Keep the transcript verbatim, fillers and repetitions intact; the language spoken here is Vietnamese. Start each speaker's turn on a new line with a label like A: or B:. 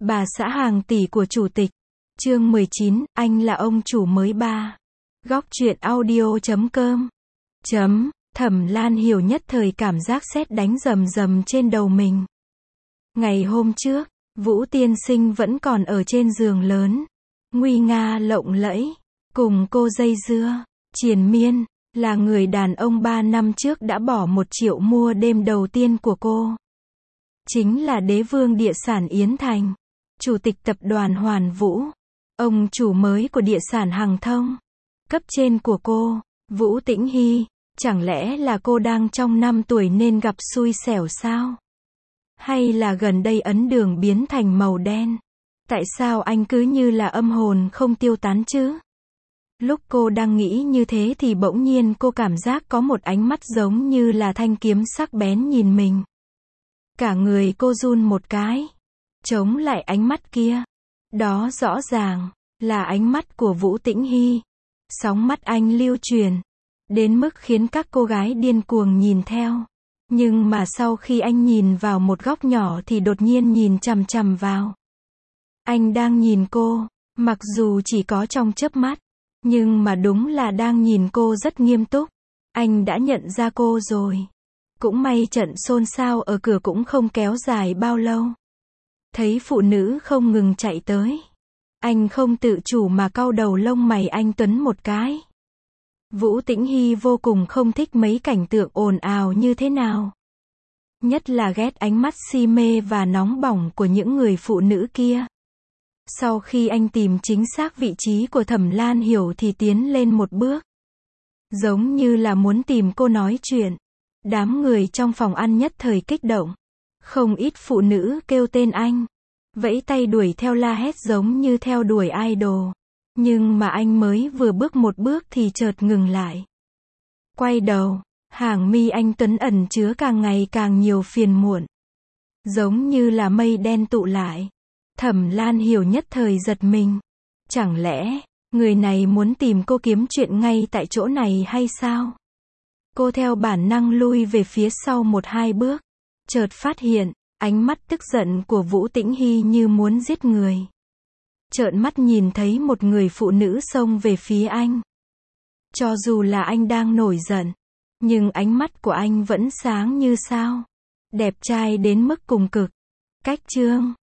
A: Bà xã hàng tỷ của chủ tịch. Chương mười chín, anh là ông chủ mới ba. Góc truyện audio chấm com. Chấm, Thẩm Lan Hiểu nhất thời cảm giác sét đánh rầm rầm trên đầu mình. Ngày hôm trước, Vũ tiên sinh vẫn còn ở trên giường lớn, nguy nga lộng lẫy, cùng cô dây dưa, triền miên, là người đàn ông ba năm trước đã bỏ một triệu mua đêm đầu tiên của cô. Chính là đế vương địa sản Yến Thành, chủ tịch tập đoàn Hoàn Vũ, ông chủ mới của địa sản Hằng Thông. Cấp trên của cô, Vũ Tĩnh Hy, chẳng lẽ là cô đang trong năm tuổi nên gặp xui xẻo sao? Hay là gần đây ấn đường biến thành màu đen? Tại sao anh cứ như là âm hồn không tiêu tán chứ? Lúc cô đang nghĩ như thế thì bỗng nhiên cô cảm giác có một ánh mắt giống như là thanh kiếm sắc bén nhìn mình. Cả người cô run một cái, chống lại ánh mắt kia. Đó rõ ràng là ánh mắt của Vũ Tĩnh Hy. Sóng mắt anh lưu truyền đến mức khiến các cô gái điên cuồng nhìn theo. Nhưng mà sau khi anh nhìn vào một góc nhỏ thì đột nhiên nhìn chằm chằm vào. Anh đang nhìn cô, mặc dù chỉ có trong chớp mắt, nhưng mà đúng là đang nhìn cô rất nghiêm túc. Anh đã nhận ra cô rồi. Cũng may trận xôn xao ở cửa cũng không kéo dài bao lâu. Thấy phụ nữ không ngừng chạy tới, anh không tự chủ mà cau đầu lông mày anh tuấn một cái. Vũ Tĩnh Hy vô cùng không thích mấy cảnh tượng ồn ào như thế nào. Nhất là ghét ánh mắt si mê và nóng bỏng của những người phụ nữ kia. Sau khi anh tìm chính xác vị trí của Thẩm Lan Hiểu thì tiến lên một bước. Giống như là muốn tìm cô nói chuyện. Đám người trong phòng ăn nhất thời kích động. Không ít phụ nữ kêu tên anh, vẫy tay đuổi theo la hét giống như theo đuổi idol. Nhưng mà anh mới vừa bước một bước thì chợt ngừng lại. Quay đầu, hàng mi anh tuấn ẩn chứa càng ngày càng nhiều phiền muộn. Giống như là mây đen tụ lại. Thẩm Lan Hiểu nhất thời giật mình. Chẳng lẽ, người này muốn tìm cô kiếm chuyện ngay tại chỗ này hay sao? Cô theo bản năng lui về phía sau một hai bước. Chợt phát hiện, ánh mắt tức giận của Vũ Tĩnh Hy như muốn giết người. Trợn mắt nhìn thấy một người phụ nữ xông về phía anh. Cho dù là anh đang nổi giận, nhưng ánh mắt của anh vẫn sáng như sao. Đẹp trai đến mức cùng cực. Cách chương